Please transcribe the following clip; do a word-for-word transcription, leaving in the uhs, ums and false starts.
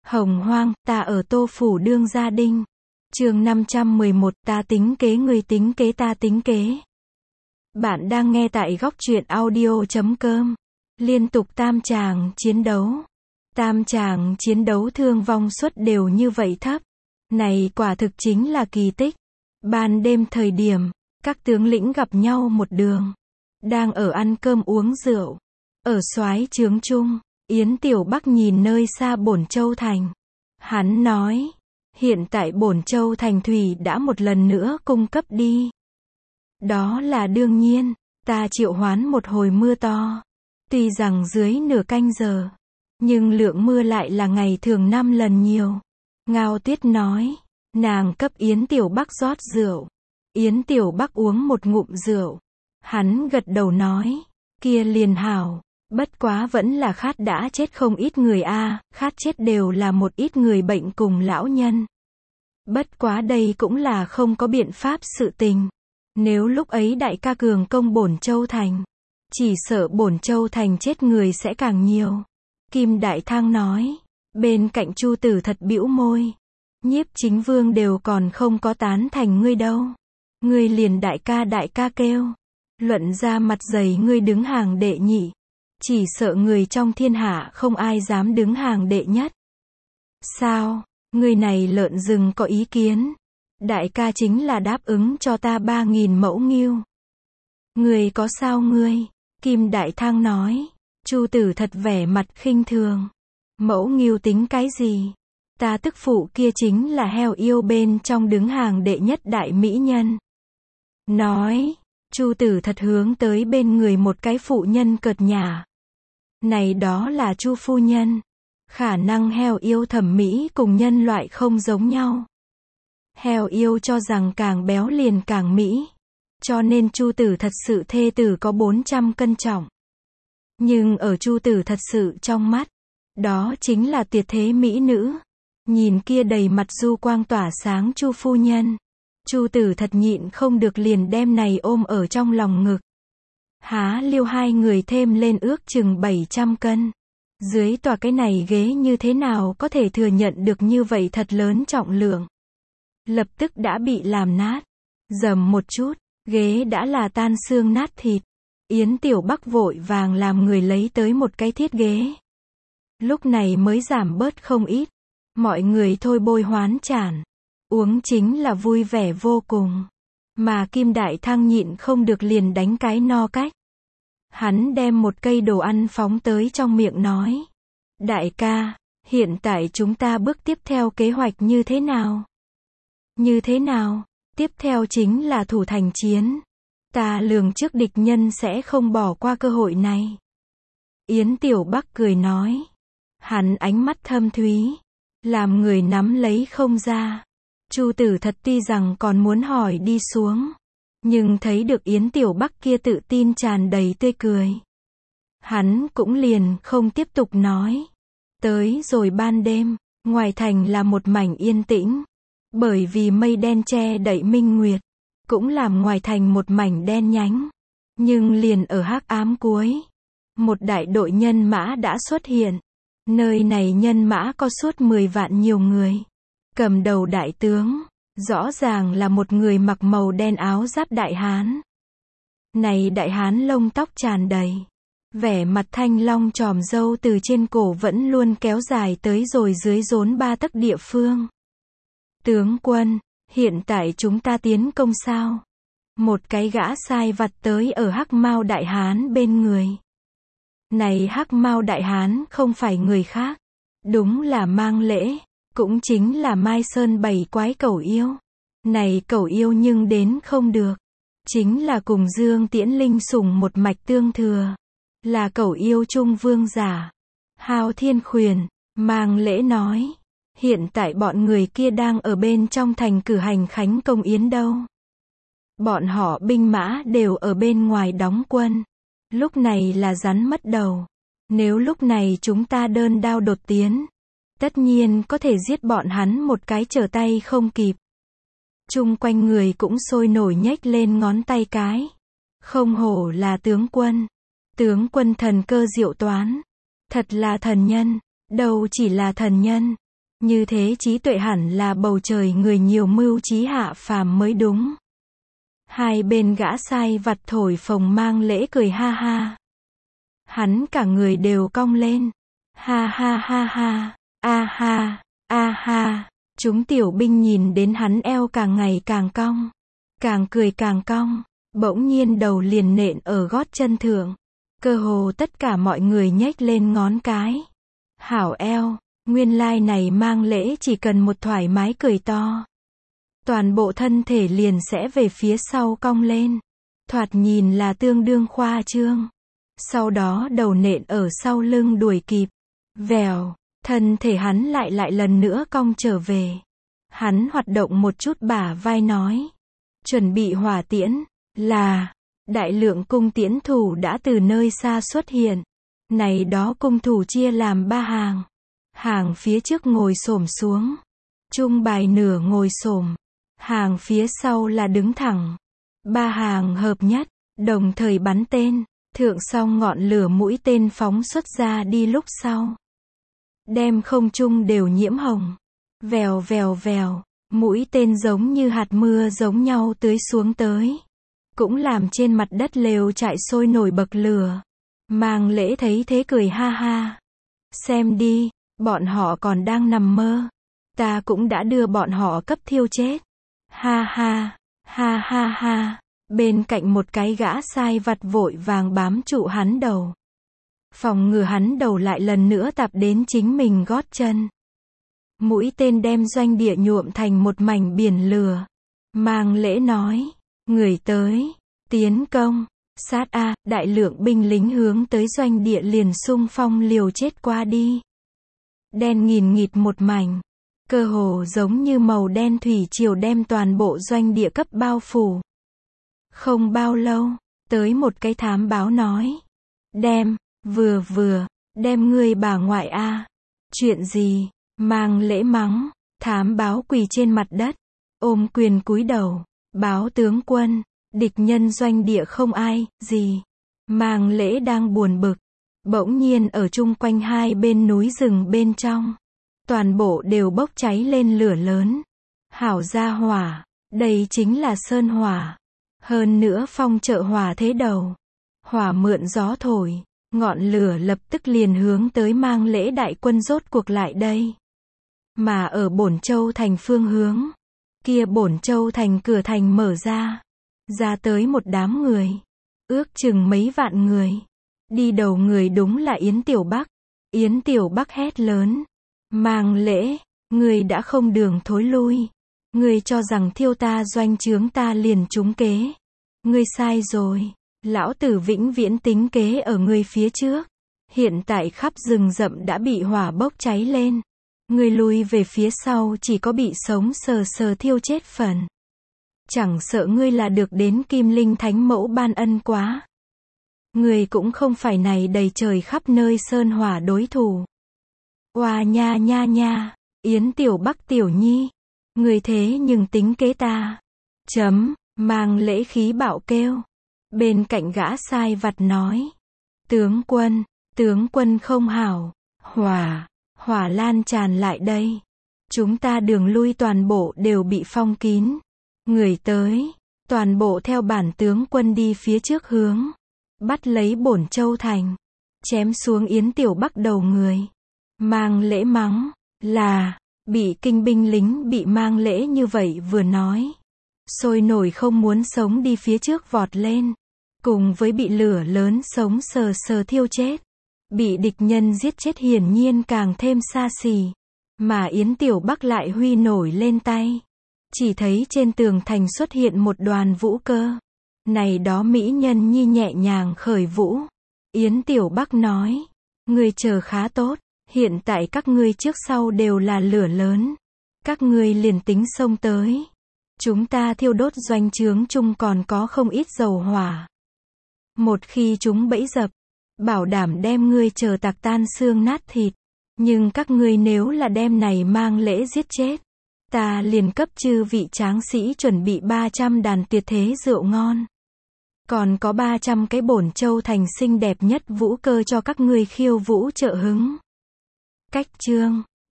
Hồng hoang, ta ở Tô Phủ đương gia đinh. Chương năm trăm mười một, ta tính kế người tính kế ta tính kế. Bạn đang nghe tại góc truyện audio chấm com. Liên tục tam tràng chiến đấu. Tam tràng chiến đấu thương vong suất đều như vậy thấp. Này quả thực chính là kỳ tích. Ban đêm thời điểm, các tướng lĩnh gặp nhau một đường. Đang ở ăn cơm uống rượu. Ở soái trướng chung, Yến Tiểu Bắc nhìn nơi xa Bổn Châu Thành. Hắn nói, hiện tại Bổn Châu Thành thủy đã một lần nữa cung cấp đi. Đó là đương nhiên, ta triệu hoán một hồi mưa to. Tuy rằng dưới nửa canh giờ, nhưng lượng mưa lại là ngày thường năm lần nhiều. Ngao Tuyết nói, nàng cấp Yến Tiểu Bắc rót rượu. Yến Tiểu Bắc uống một ngụm rượu. Hắn gật đầu nói, kia liền hảo. Bất quá vẫn là khát đã chết không ít người a, à, khát chết đều là một ít người bệnh cùng lão nhân. Bất quá đây cũng là không có biện pháp sự tình. Nếu lúc ấy đại ca cường công Bổn Châu Thành, chỉ sợ Bổn Châu Thành chết người sẽ càng nhiều. Kim Đại Thang nói, bên cạnh Chu Tử Thật bĩu môi. Nhiếp Chính Vương đều còn không có tán thành ngươi đâu. Ngươi liền đại ca đại ca kêu. Luận ra mặt dày ngươi đứng hàng đệ nhị. Chỉ sợ người trong thiên hạ không ai dám đứng hàng đệ nhất. Sao, người này lợn rừng có ý kiến. Đại ca chính là đáp ứng cho ta ba nghìn mẫu ngưu. Người có sao ngươi? Kim Đại Thang nói. Chu Tử Thật vẻ mặt khinh thường. Mẫu ngưu tính cái gì? Ta tức phụ kia chính là heo yêu bên trong đứng hàng đệ nhất đại mỹ nhân. Nói, Chu Tử Thật hướng tới bên người một cái phụ nhân cợt nhả. Này đó là Chu phu nhân. Khả năng heo yêu thẩm mỹ cùng nhân loại không giống nhau. Heo yêu cho rằng càng béo liền càng mỹ. Cho nên Chu Tử Thật sự thê tử có bốn trăm cân trọng. Nhưng ở Chu Tử Thật sự trong mắt, đó chính là tuyệt thế mỹ nữ. Nhìn kia đầy mặt du quang tỏa sáng Chu phu nhân. Chu Tử Thật nhịn không được liền đem này ôm ở trong lòng ngực. Há liêu hai người thêm lên ước chừng bảy trăm cân. Dưới tòa cái này ghế như thế nào có thể thừa nhận được như vậy thật lớn trọng lượng. Lập tức đã bị làm nát. Dầm một chút, ghế đã là tan xương nát thịt. Yến Tiểu Bắc vội vàng làm người lấy tới một cái thiết ghế. Lúc này mới giảm bớt không ít. Mọi người thôi bôi hoán chản. Uống chính là vui vẻ vô cùng. Mà Kim Đại Thang nhịn không được liền đánh cái no cách. Hắn đem một cây đồ ăn phóng tới trong miệng nói. Đại ca, hiện tại chúng ta bước tiếp theo kế hoạch như thế nào? Như thế nào? Tiếp theo chính là thủ thành chiến. Ta lường trước địch nhân sẽ không bỏ qua cơ hội này. Yến Tiểu Bắc cười nói. Hắn ánh mắt thâm thúy. Làm người nắm lấy không ra. Chu Tử Thật tuy rằng còn muốn hỏi đi xuống. Nhưng thấy được Yến Tiểu Bắc kia tự tin tràn đầy tươi cười. Hắn cũng liền không tiếp tục nói. Tới rồi ban đêm, ngoài thành là một mảnh yên tĩnh. Bởi vì mây đen che đậy minh nguyệt, cũng làm ngoài thành một mảnh đen nhánh. Nhưng liền ở hắc ám cuối, một đại đội nhân mã đã xuất hiện. Nơi này nhân mã có suốt mười vạn nhiều người. Cầm đầu đại tướng, rõ ràng là một người mặc màu đen áo giáp đại hán. Này đại hán lông tóc tràn đầy. Vẻ mặt thanh long tròm râu từ trên cổ vẫn luôn kéo dài tới rồi dưới rốn ba tấc địa phương. Tướng quân, hiện tại chúng ta tiến công sao? Một cái gã sai vặt tới ở hắc mao đại hán bên người. Này hắc mao đại hán không phải người khác. Đúng là Mang Lễ. Cũng chính là Mai Sơn bảy quái cẩu yêu. Này cẩu yêu nhưng đến không được. Chính là cùng Dương Tiễn Linh sủng một mạch tương thừa. Là cẩu yêu trung vương giả. Hao Thiên Khuyển, Mang Lễ nói. Hiện tại bọn người kia đang ở bên trong thành cử hành khánh công yến đâu. Bọn họ binh mã đều ở bên ngoài đóng quân. Lúc này là rắn mất đầu. Nếu lúc này chúng ta đơn đao đột tiến, tất nhiên có thể giết bọn hắn một cái trở tay không kịp. Chung quanh người cũng sôi nổi nhếch lên ngón tay cái. Không hổ là tướng quân. Tướng quân thần cơ diệu toán. Thật là thần nhân. Đâu chỉ là thần nhân. Như thế trí tuệ hẳn là bầu trời người nhiều mưu trí hạ phàm mới đúng. Hai bên gã sai vặt thổi phồng Mang Lễ cười ha ha. Hắn cả người đều cong lên. Ha ha ha ha, a ha, a ha. Chúng tiểu binh nhìn đến hắn eo càng ngày càng cong. Càng cười càng cong. Bỗng nhiên đầu liền nện ở gót chân thượng. Cơ hồ tất cả mọi người nhếch lên ngón cái. Hảo eo, nguyên lai này Mang Lễ chỉ cần một thoải mái cười to. Toàn bộ thân thể liền sẽ về phía sau cong lên. Thoạt nhìn là tương đương khoa trương. Sau đó đầu nện ở sau lưng đuổi kịp. Vèo, thân thể hắn lại lại lần nữa cong trở về. Hắn hoạt động một chút bả vai nói. Chuẩn bị hỏa tiễn, là, đại lượng cung tiễn thủ đã từ nơi xa xuất hiện. Này đó cung thủ chia làm ba hàng. Hàng phía trước ngồi xổm xuống. Trung bài nửa ngồi xổm. Hàng phía sau là đứng thẳng. Ba hàng hợp nhất, đồng thời bắn tên. Thượng song ngọn lửa mũi tên phóng xuất ra đi lúc sau. Đem không trung đều nhiễm hồng. Vèo vèo vèo, mũi tên giống như hạt mưa giống nhau tưới xuống tới. Cũng làm trên mặt đất lều trại sôi nổi bậc lửa. Mang Lễ thấy thế cười ha ha. Xem đi, bọn họ còn đang nằm mơ. Ta cũng đã đưa bọn họ cấp thiêu chết. Ha ha, ha ha ha. Bên cạnh một cái gã sai vặt vội vàng bám trụ hắn đầu. Phòng ngừa hắn đầu lại lần nữa tạp đến chính mình gót chân. Mũi tên đem doanh địa nhuộm thành một mảnh biển lửa. Mang Lễ nói, người tới, tiến công, sát a, đại lượng binh lính hướng tới doanh địa liền xung phong liều chết qua đi. Đen nghìn nghịt một mảnh, cơ hồ giống như màu đen thủy triều đem toàn bộ doanh địa cấp bao phủ. Không bao lâu, tới một cái thám báo nói, đem, vừa vừa, đem ngươi bà ngoại a. Chuyện gì? Mang Lễ mắng, thám báo quỳ trên mặt đất, ôm quyền cúi đầu, báo tướng quân, địch nhân doanh địa không ai, gì. Mang Lễ đang buồn bực, bỗng nhiên ở chung quanh hai bên núi rừng bên trong, toàn bộ đều bốc cháy lên lửa lớn. Hảo gia hỏa, đây chính là sơn hỏa. Hơn nữa phong trợ hỏa thế đầu. Hỏa mượn gió thổi, ngọn lửa lập tức liền hướng tới Mang Lễ đại quân rốt cuộc lại đây. Mà ở Bổn Châu thành phương hướng, kia Bổn Châu thành cửa thành mở ra, ra tới một đám người, ước chừng mấy vạn người. Đi đầu người đúng là Yến Tiểu Bắc. Yến Tiểu Bắc hét lớn, Mang Lễ, người đã không đường thối lui. Ngươi cho rằng thiêu ta doanh trướng ta liền trúng kế. Ngươi sai rồi. Lão tử vĩnh viễn tính kế ở ngươi phía trước. Hiện tại khắp rừng rậm đã bị hỏa bốc cháy lên. Ngươi lui về phía sau chỉ có bị sống sờ sờ thiêu chết phần. Chẳng sợ ngươi là được đến Kim Linh Thánh Mẫu ban ân quá. Ngươi cũng không phải này đầy trời khắp nơi sơn hỏa đối thủ. Oa nha nha nha, Yến Tiểu Bắc tiểu nhi. Người thế nhưng tính kế ta. Chấm, Mang Lễ khí bạo kêu. Bên cạnh gã sai vặt nói. Tướng quân, tướng quân không hảo. Hỏa, hỏa lan tràn lại đây. Chúng ta đường lui toàn bộ đều bị phong kín. Người tới, toàn bộ theo bản tướng quân đi phía trước hướng. Bắt lấy Bổn Châu thành. Chém xuống Yến Tiểu Bắc đầu người. Mang Lễ mắng, là... Bị kinh binh lính bị Mang Lễ như vậy vừa nói. Sôi nổi không muốn sống đi phía trước vọt lên. Cùng với bị lửa lớn sống sờ sờ thiêu chết. Bị địch nhân giết chết hiển nhiên càng thêm xa xỉ. Mà Yến Tiểu Bắc lại huy nổi lên tay. Chỉ thấy trên tường thành xuất hiện một đoàn vũ cơ. Này đó mỹ nhân nhi nhẹ nhàng khởi vũ. Yến Tiểu Bắc nói. Người chờ khá tốt. Hiện tại các ngươi trước sau đều là lửa lớn. Các ngươi liền tính xông tới. Chúng ta thiêu đốt doanh trướng chung còn có không ít dầu hỏa. Một khi chúng bẫy dập, bảo đảm đem ngươi chờ tạc tan xương nát thịt. Nhưng các ngươi nếu là đem này Mang Lễ giết chết, ta liền cấp chư vị tráng sĩ chuẩn bị ba trăm đàn tuyệt thế rượu ngon. Còn có ba trăm cái Bổn Châu thành xinh đẹp nhất vũ cơ cho các ngươi khiêu vũ trợ hứng. Cách chương